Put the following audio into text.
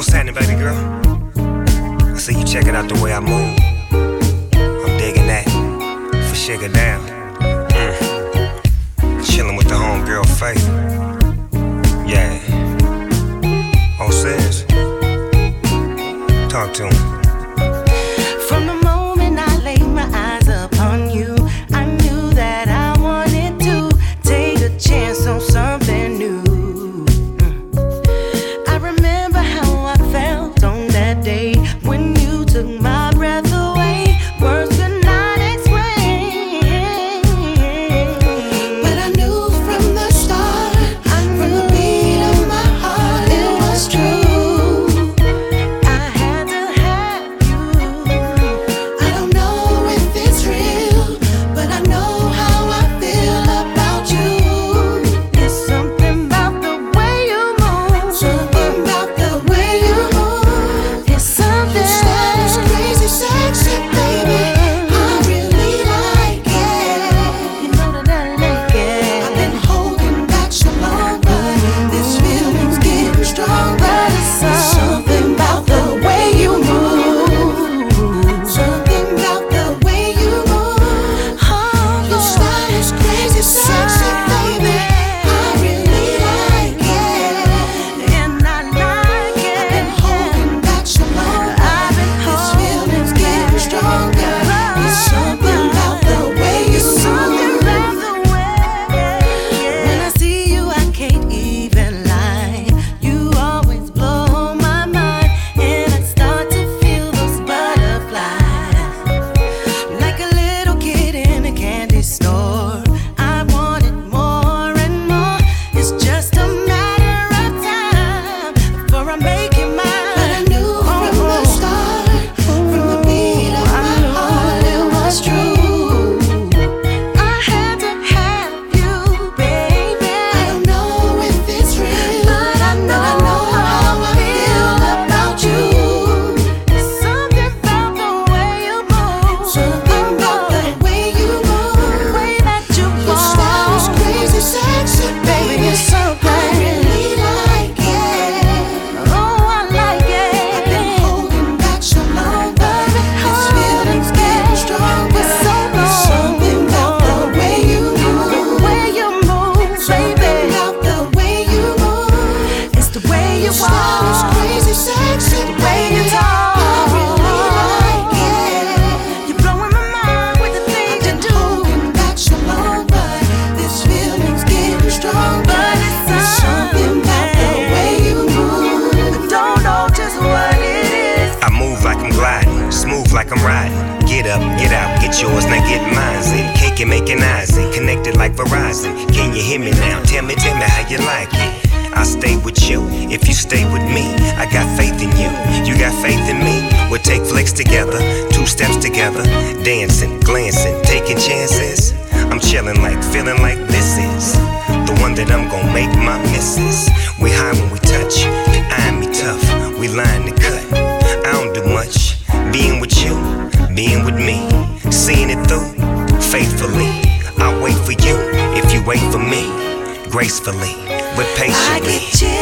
What's happening, baby girl? I see you checking out the way I move. I'm digging that. For Sugar Down. Chilling with the homegirl Faith. Yeah. On Sis. Talk to him. From the moment I laid my eyes upon you, I knew that I wanted to take a chance on something new. I remember how I felt on that day when you took my breath away. Words could not explain, but I knew from the start, from the beat of my heart, it was true. I had to have you. I don't know if it's real, but I know how I feel about you. It's something about the way you move, something about the way you move. It's something. Your style is crazy, sexy, baby. I really like it. You know that I like it. I've been holding back so long, but this feeling's getting stronger. It's something about the way you move, something about the way you move. Your style is crazy, sexy, baby. I really like it, and I like it. I've been holding back so long, this feeling's getting stronger. It's something about the way you move. When I see you, I can't even lie. You always blow my mind, and I start to feel those butterflies. Like a little kid in a candy store, I want it more and more. It's just a matter of time before I make it mine. But I knew from the start, from the beat of my heart, it was true. I had to have you, baby. I don't know if it's real, but I know how I feel about you. It's something about the way you move, something about the way you move, the way that you walk. Your style is crazy, sexy, baby. You're so great. I really like it. Oh, I like it. I've been holding back so long, but this feeling's getting stronger. It's something about the way you move, the way you move, baby. About the way you move. It's the way you walk. Your style is crazy, sexy, the way you talk. I really like it. You're blowing my mind with the things you do. Holding back so long, but this feeling's getting stronger. It's something about the way you move. I don't know just what it is. I move like I'm gliding, smooth like I'm riding. Get up, get out, get yours, now get mine. Cake and making eyes, connected like Verizon. Can you hear me now? Tell me how you like it. I stay with you if you stay with me. I got faith in you, you got faith in me. We'll take flicks together, 2 steps together, dancing, glancing, taking chances. I'm chilling like, feeling like this is the one that I'm gonna make my missus. We high when we touch, eyeing me tough, we line the cut. I don't do much, being with you, being with me, seeing it through faithfully. I'll wait for you if you wait for me, gracefully but I patiently. get chills